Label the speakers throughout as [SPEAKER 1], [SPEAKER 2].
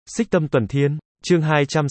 [SPEAKER 1] Xích Tâm Tuần Thiên, chương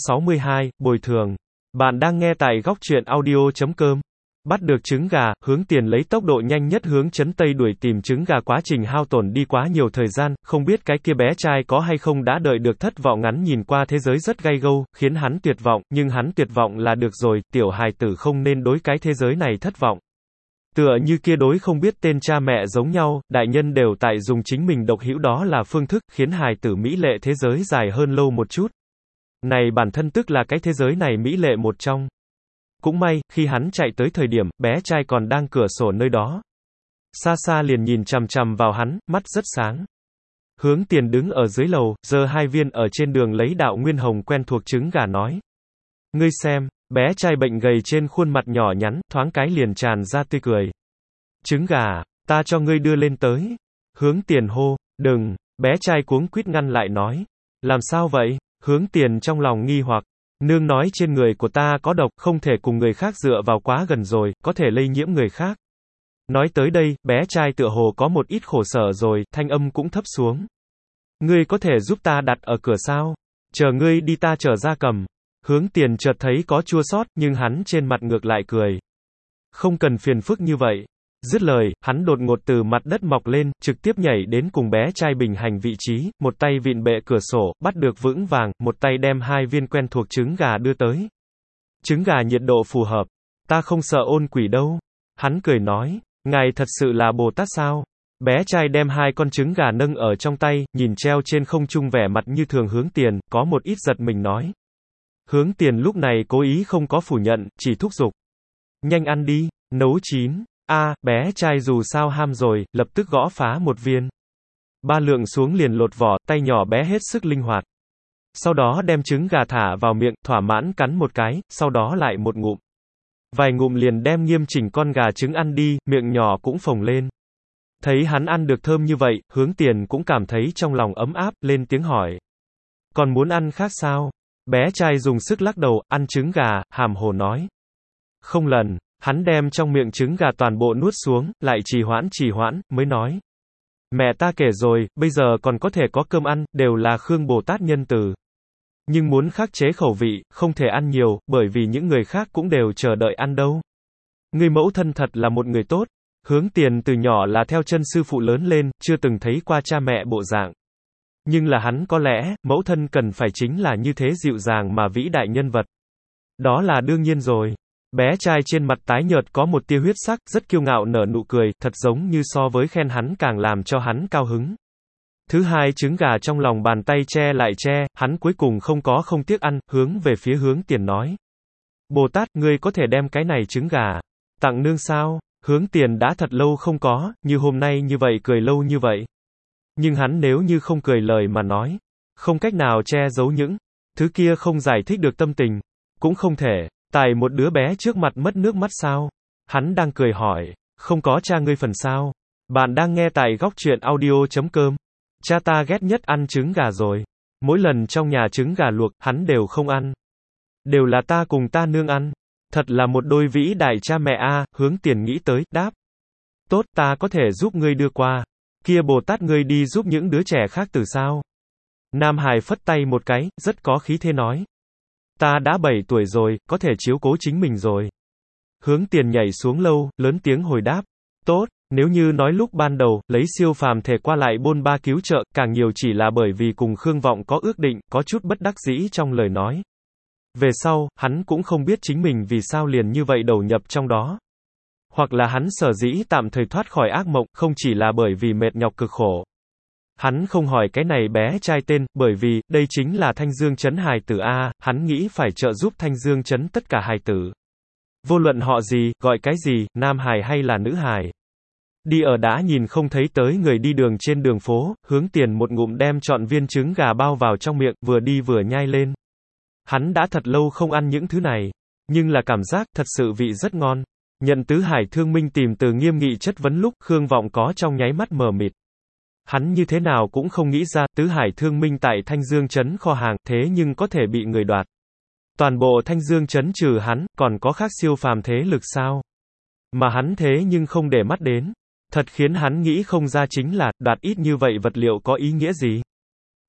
[SPEAKER 1] 262, bồi thường. Bạn đang nghe tại góc truyện audio.com. Bắt được trứng gà, Hướng Tiền lấy tốc độ nhanh nhất hướng trấn Tây đuổi tìm trứng gà, quá trình hao tổn đi quá nhiều thời gian, không biết cái kia bé trai có hay không đã đợi được. Thất vọng ngắn nhìn qua thế giới rất gay gâu, khiến hắn tuyệt vọng, nhưng hắn tuyệt vọng là được rồi, tiểu hài tử không nên đối cái thế giới này thất vọng. Tựa như kia đối không biết tên cha mẹ giống nhau, đại nhân đều tại dùng chính mình độc hữu đó là phương thức, khiến hài tử mỹ lệ thế giới dài hơn lâu một chút. Này bản thân tức là cái thế giới này mỹ lệ một trong. Cũng may, khi hắn chạy tới thời điểm, bé trai còn đang cửa sổ nơi đó. Xa xa liền nhìn chằm chằm vào hắn, mắt rất sáng. Hướng Tiền đứng ở dưới lầu, giơ hai viên ở trên đường lấy đạo nguyên hồng quen thuộc trứng gà nói. Ngươi xem, bé trai bệnh gầy trên khuôn mặt nhỏ nhắn, thoáng cái liền tràn ra tươi cười. Trứng gà, ta cho ngươi đưa lên tới. Hướng Tiền hô, đừng, bé trai cuống quýt ngăn lại nói. Làm sao vậy? Hướng Tiền trong lòng nghi hoặc. Nương nói trên người của ta có độc, không thể cùng người khác dựa vào quá gần rồi, có thể lây nhiễm người khác. Nói tới đây, bé trai tựa hồ có một ít khổ sở rồi, thanh âm cũng thấp xuống. Ngươi có thể giúp ta đặt ở cửa sao? Chờ ngươi đi ta trở ra cầm. Hướng Tiền chợt thấy có chua xót, nhưng hắn trên mặt ngược lại cười. Không cần phiền phức như vậy. Dứt lời, hắn đột ngột từ mặt đất mọc lên, trực tiếp nhảy đến cùng bé trai bình hành vị trí, một tay vịn bệ cửa sổ, bắt được vững vàng, một tay đem hai viên quen thuộc trứng gà đưa tới. Trứng gà nhiệt độ phù hợp. Ta không sợ ôn quỷ đâu. Hắn cười nói, ngài thật sự là Bồ Tát sao? Bé trai đem hai con trứng gà nâng ở trong tay, nhìn treo trên không trung vẻ mặt như thường Hướng Tiền, có một ít giật mình nói. Hướng Tiền lúc này cố ý không có phủ nhận, chỉ thúc giục. Nhanh ăn đi, nấu chín. Bé trai dù sao ham rồi, lập tức gõ phá một viên. Ba lượng xuống liền lột vỏ, tay nhỏ bé hết sức linh hoạt. Sau đó đem trứng gà thả vào miệng, thỏa mãn cắn một cái, sau đó lại một ngụm. Vài ngụm liền đem nghiêm chỉnh con gà trứng ăn đi, miệng nhỏ cũng phồng lên. Thấy hắn ăn được thơm như vậy, Hướng Tiền cũng cảm thấy trong lòng ấm áp, lên tiếng hỏi. Còn muốn ăn khác sao? Bé trai dùng sức lắc đầu, ăn trứng gà, hàm hồ nói. Không lần. Hắn đem trong miệng trứng gà toàn bộ nuốt xuống, lại trì hoãn, mới nói. Mẹ ta kể rồi, bây giờ còn có thể có cơm ăn, đều là Khương Bồ Tát nhân từ. Nhưng muốn khắc chế khẩu vị, không thể ăn nhiều, bởi vì những người khác cũng đều chờ đợi ăn đâu. Người mẫu thân thật là một người tốt. Hướng Tiền từ nhỏ là theo chân sư phụ lớn lên, chưa từng thấy qua cha mẹ bộ dạng. Nhưng là hắn có lẽ, mẫu thân cần phải chính là như thế dịu dàng mà vĩ đại nhân vật. Đó là đương nhiên rồi. Bé trai trên mặt tái nhợt có một tia huyết sắc, rất kiêu ngạo nở nụ cười, thật giống như so với khen hắn càng làm cho hắn cao hứng. Thứ hai trứng gà trong lòng bàn tay che lại che, hắn cuối cùng không tiếc ăn, hướng về phía Hướng Tiền nói. Bồ Tát, ngươi có thể đem cái này trứng gà tặng nương sao? Hướng Tiền đã thật lâu không có, như hôm nay như vậy cười lâu như vậy. Nhưng hắn nếu như không cười lời mà nói, không cách nào che giấu những thứ kia không giải thích được tâm tình, cũng không thể. Tại một đứa bé trước mặt mất nước mắt sao? Hắn đang cười hỏi, không có cha ngươi phần sao? Bạn đang nghe tại góc truyện audio.com. Cha ta ghét nhất ăn trứng gà rồi. Mỗi lần trong nhà trứng gà luộc, hắn đều không ăn. Đều là ta cùng ta nương ăn. Thật là một đôi vĩ đại cha mẹ a. Hướng Tiền nghĩ tới, đáp. Tốt, ta có thể giúp ngươi đưa qua. Kia Bồ Tát ngươi đi giúp những đứa trẻ khác từ sao? Nam Hải phất tay một cái, rất có khí thế nói. Ta đã 7 tuổi rồi, có thể chiếu cố chính mình rồi. Hướng Tiền nhảy xuống lâu, lớn tiếng hồi đáp. Tốt, nếu như nói lúc ban đầu, lấy siêu phàm thể qua lại bôn ba cứu trợ, càng nhiều chỉ là bởi vì cùng Khương Vọng có ước định, có chút bất đắc dĩ trong lời nói. Về sau, hắn cũng không biết chính mình vì sao liền như vậy đầu nhập trong đó. Hoặc là hắn sở dĩ tạm thời thoát khỏi ác mộng, không chỉ là bởi vì mệt nhọc cực khổ. Hắn không hỏi cái này bé trai tên, bởi vì, đây chính là Thanh Dương Trấn hài tử A, hắn nghĩ phải trợ giúp Thanh Dương Trấn tất cả hài tử. Vô luận họ gì, gọi cái gì, nam hài hay là nữ hài. Đi ở đã nhìn không thấy tới người đi đường trên đường phố, Hướng Tiền một ngụm đem trọn viên trứng gà bao vào trong miệng, vừa đi vừa nhai lên. Hắn đã thật lâu không ăn những thứ này, nhưng là cảm giác, thật sự vị rất ngon. Nhận Tứ Hải Thương Minh tìm từ nghiêm nghị chất vấn lúc, Khương Vọng có trong nháy mắt mờ mịt. Hắn như thế nào cũng không nghĩ ra, Tứ Hải Thương Minh tại Thanh Dương Trấn kho hàng, thế nhưng có thể bị người đoạt. Toàn bộ Thanh Dương Trấn trừ hắn, còn có khác siêu phàm thế lực sao? Mà hắn thế nhưng không để mắt đến. Thật khiến hắn nghĩ không ra chính là, đoạt ít như vậy vật liệu có ý nghĩa gì?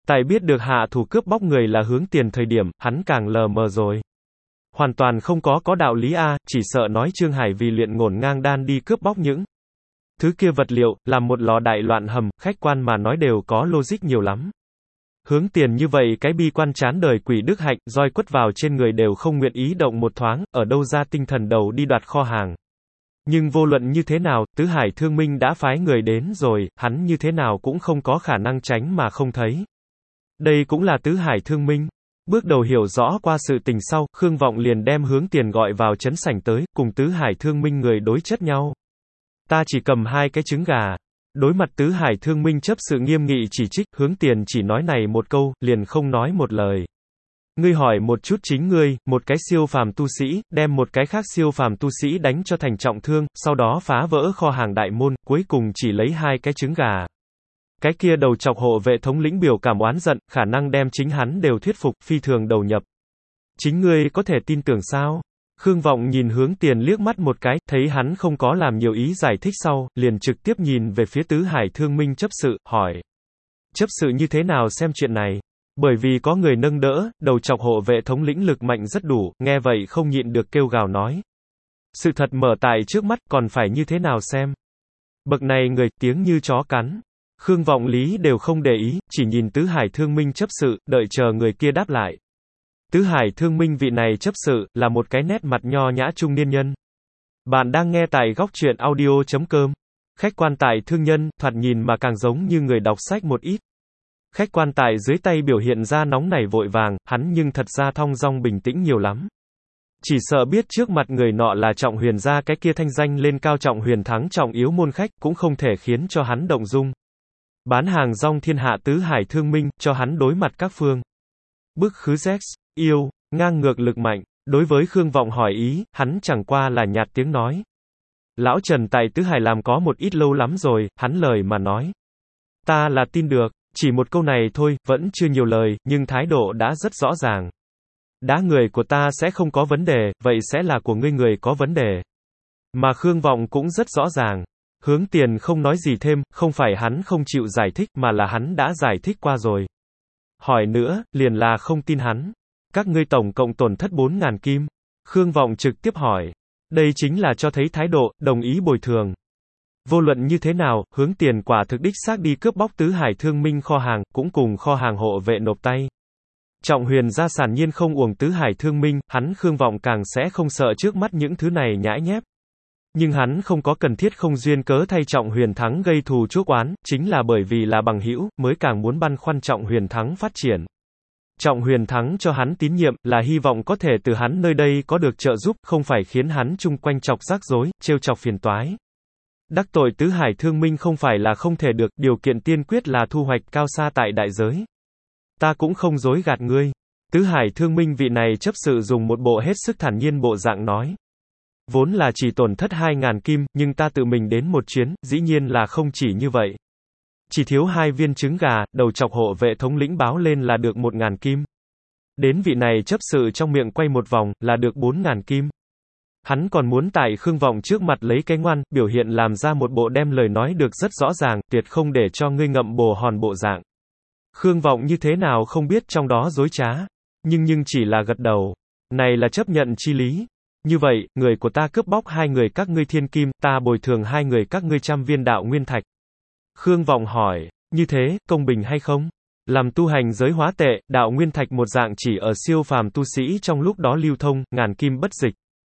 [SPEAKER 1] Tại biết được hạ thủ cướp bóc người là Hướng Tiền thời điểm, hắn càng lờ mờ rồi. Hoàn toàn không có đạo lý a, chỉ sợ nói Trương Hải vì luyện ngổn ngang đan đi cướp bóc những thứ kia vật liệu, làm một lò đại loạn hầm, khách quan mà nói đều có logic nhiều lắm. Hướng Tiền như vậy cái bi quan chán đời quỷ đức hạnh, roi quất vào trên người đều không nguyện ý động một thoáng, ở đâu ra tinh thần đầu đi đoạt kho hàng. Nhưng vô luận như thế nào, Tứ Hải Thương Minh đã phái người đến rồi, hắn như thế nào cũng không có khả năng tránh mà không thấy. Đây cũng là Tứ Hải Thương Minh. Bước đầu hiểu rõ qua sự tình sau, Khương Vọng liền đem Hướng Tiền gọi vào trấn sảnh tới, cùng Tứ Hải Thương Minh người đối chất nhau. Ta chỉ cầm 2 cái trứng gà. Đối mặt Tứ Hải Thương Minh chấp sự nghiêm nghị chỉ trích, Hướng Tiền chỉ nói này một câu, liền không nói một lời. Ngươi hỏi một chút chính ngươi, một cái siêu phàm tu sĩ, đem một cái khác siêu phàm tu sĩ đánh cho thành trọng thương, sau đó phá vỡ kho hàng đại môn, cuối cùng chỉ lấy 2 cái trứng gà. Cái kia đầu chọc hộ vệ thống lĩnh biểu cảm oán giận, khả năng đem chính hắn đều thuyết phục, phi thường đầu nhập. Chính ngươi có thể tin tưởng sao? Khương Vọng nhìn Hướng Tiền liếc mắt một cái, thấy hắn không có làm nhiều ý giải thích sau, liền trực tiếp nhìn về phía Tứ Hải Thương Minh chấp sự, hỏi. Chấp sự như thế nào xem chuyện này? Bởi vì có người nâng đỡ, đầu chọc hộ vệ thống lĩnh lực mạnh rất đủ, nghe vậy không nhịn được kêu gào nói. Sự thật mở tại trước mắt, còn phải như thế nào xem? Bậc này người, tiếng như chó cắn. Khương Vọng Lý đều không để ý, chỉ nhìn Tứ Hải Thương Minh chấp sự, đợi chờ người kia đáp lại. Tứ Hải Thương Minh vị này chấp sự, là một cái nét mặt nho nhã trung niên nhân. Bạn đang nghe tại góc truyện audio.com. Khách quan tại thương nhân, thoạt nhìn mà càng giống như người đọc sách một ít. Khách quan tại dưới tay biểu hiện ra nóng nảy vội vàng, hắn nhưng thật ra thong dong bình tĩnh nhiều lắm. Chỉ sợ biết trước mặt người nọ là Trọng Huyền gia cái kia thanh danh lên cao Trọng Huyền thắng trọng yếu môn khách, cũng không thể khiến cho hắn động dung. Bán hàng rong thiên hạ Tứ Hải Thương Minh, cho hắn đối mặt các phương. Bức khứ Zex, yêu, ngang ngược lực mạnh. Đối với Khương Vọng hỏi ý, hắn chẳng qua là nhạt tiếng nói. Lão Trần tại Tứ Hải làm có một ít lâu lắm rồi, hắn lời mà nói. Ta là tin được, chỉ một câu này thôi, vẫn chưa nhiều lời, nhưng thái độ đã rất rõ ràng. Đá người của ta sẽ không có vấn đề, vậy sẽ là của ngươi người có vấn đề. Mà Khương Vọng cũng rất rõ ràng. Hướng Tiền không nói gì thêm, không phải hắn không chịu giải thích, mà là hắn đã giải thích qua rồi. Hỏi nữa, liền là không tin hắn. Các ngươi tổng cộng tổn thất 4.000 kim. Khương Vọng trực tiếp hỏi. Đây chính là cho thấy thái độ, đồng ý bồi thường. Vô luận như thế nào, Hướng Tiền quả thực đích xác đi cướp bóc Tứ Hải Thương Minh kho hàng, cũng cùng kho hàng hộ vệ nộp tay. Trọng Huyền gia sản nhiên không uổng Tứ Hải Thương Minh, hắn Khương Vọng càng sẽ không sợ trước mắt những thứ này nhãi nhép. Nhưng hắn không có cần thiết không duyên cớ thay Trọng Huyền thắng gây thù chuốc oán, chính là bởi vì là bằng hữu, mới càng muốn băn khoăn Trọng Huyền thắng phát triển. Trọng Huyền thắng cho hắn tín nhiệm, là hy vọng có thể từ hắn nơi đây có được trợ giúp, không phải khiến hắn chung quanh chọc rắc rối, trêu chọc phiền toái. Đắc tội Tứ Hải Thương Minh không phải là không thể được, điều kiện tiên quyết là thu hoạch cao xa tại đại giới. Ta cũng không dối gạt ngươi. Tứ Hải Thương Minh vị này chấp sự dùng một bộ hết sức thản nhiên bộ dạng nói. Vốn là chỉ tổn thất 2.000 kim, nhưng ta tự mình đến một chuyến, dĩ nhiên là không chỉ như vậy. Chỉ thiếu 2 viên trứng gà, đầu chọc hộ vệ thống lĩnh báo lên là được 1.000 kim. Đến vị này chấp sự trong miệng quay một vòng, là được 4.000 kim. Hắn còn muốn tại Khương Vọng trước mặt lấy cái ngoan, biểu hiện làm ra một bộ đem lời nói được rất rõ ràng, tuyệt không để cho ngươi ngậm bồ hòn bộ dạng. Khương Vọng như thế nào không biết trong đó dối trá. Nhưng chỉ là gật đầu. Này là chấp nhận chi lý. Như vậy, người của ta cướp bóc 2 người các ngươi thiên kim, ta bồi thường 2 người các ngươi 100 viên đạo nguyên thạch. Khương Vọng hỏi, như thế, công bình hay không? Làm tu hành giới hóa tệ, đạo nguyên thạch một dạng chỉ ở siêu phàm tu sĩ trong lúc đó lưu thông, ngàn kim bất dịch.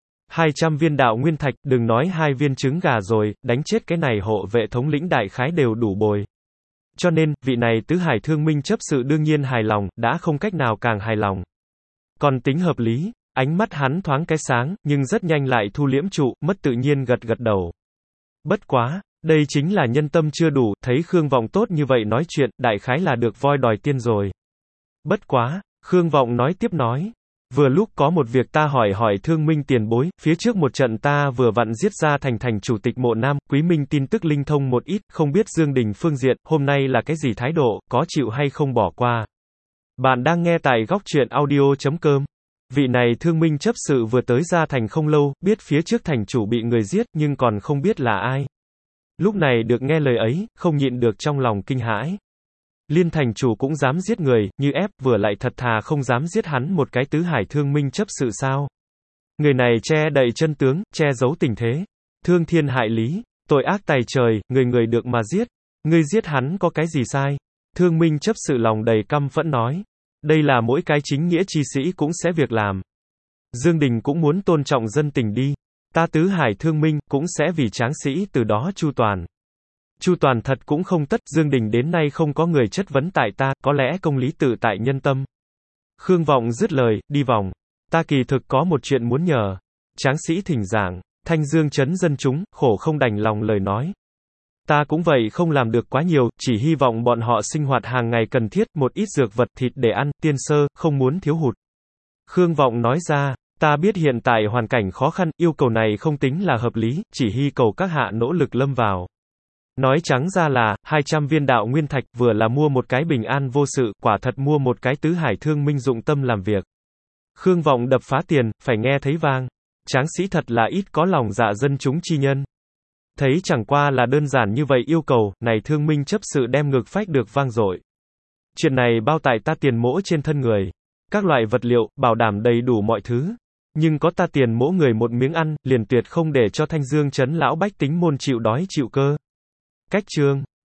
[SPEAKER 1] 200 viên đạo nguyên thạch, đừng nói 2 viên trứng gà rồi, đánh chết cái này hộ vệ thống lĩnh đại khái đều đủ bồi. Cho nên, vị này Tứ Hải Thương Minh chấp sự đương nhiên hài lòng, đã không cách nào càng hài lòng. Còn tính hợp lý, ánh mắt hắn thoáng cái sáng, nhưng rất nhanh lại thu liễm trụ, mất tự nhiên gật gật đầu. Bất quá, đây chính là nhân tâm chưa đủ, thấy Khương Vọng tốt như vậy nói chuyện, đại khái là được voi đòi tiên rồi. Bất quá, Khương Vọng nói tiếp nói. Vừa lúc có một việc ta hỏi Thương Minh tiền bối, phía trước một trận ta vừa vặn giết ra thành chủ tịch Mộ Nam, Quý Minh tin tức linh thông một ít, không biết Dương Đình phương diện, hôm nay là cái gì thái độ, có chịu hay không bỏ qua. Bạn đang nghe tại góc truyện audio.com. Vị này Thương Minh chấp sự vừa tới ra thành không lâu, biết phía trước thành chủ bị người giết, nhưng còn không biết là ai. Lúc này được nghe lời ấy, không nhịn được trong lòng kinh hãi. Liên thành chủ cũng dám giết người, như ép, vừa lại thật thà không dám giết hắn một cái tứ hải thương minh chấp sự sao. Người này che đậy chân tướng, che giấu tình thế. Thương thiên hại lý, tội ác tày trời, người người được mà giết. Ngươi giết hắn có cái gì sai? Thương minh chấp sự lòng đầy căm phẫn nói. Đây là mỗi cái chính nghĩa chi sĩ cũng sẽ việc làm. Dương Đình cũng muốn tôn trọng dân tình đi. Ta tứ hải thương minh, cũng sẽ vì tráng sĩ từ đó chu toàn. Chu toàn thật cũng không tất, Dương Đình đến nay không có người chất vấn tại ta, có lẽ công lý tự tại nhân tâm. Khương Vọng dứt lời, đi vòng. Ta kỳ thực có một chuyện muốn nhờ. Tráng sĩ thỉnh giảng, Thanh Dương trấn dân chúng, khổ không đành lòng lời nói. Ta cũng vậy không làm được quá nhiều, chỉ hy vọng bọn họ sinh hoạt hàng ngày cần thiết, một ít dược vật thịt để ăn, tiên sơ, không muốn thiếu hụt. Khương Vọng nói ra, ta biết hiện tại hoàn cảnh khó khăn, yêu cầu này không tính là hợp lý, chỉ hy cầu các hạ nỗ lực lâm vào. Nói trắng ra là, 200 viên đạo nguyên thạch vừa là mua một cái bình an vô sự, quả thật mua một cái tứ hải thương minh dụng tâm làm việc. Khương Vọng đập phá tiền, phải nghe thấy vang. Tráng sĩ thật là ít có lòng dạ dân chúng chi nhân. Thấy chẳng qua là đơn giản như vậy yêu cầu, này thương minh chấp sự đem ngực phách được vang dội. Chuyện này bao tại ta tiền mỗ trên thân người. Các loại vật liệu, bảo đảm đầy đủ mọi thứ. Nhưng có ta tiền mỗ người một miếng ăn, liền tuyệt không để cho Thanh Dương trấn lão bách tính môn chịu đói chịu cơ. Cách chương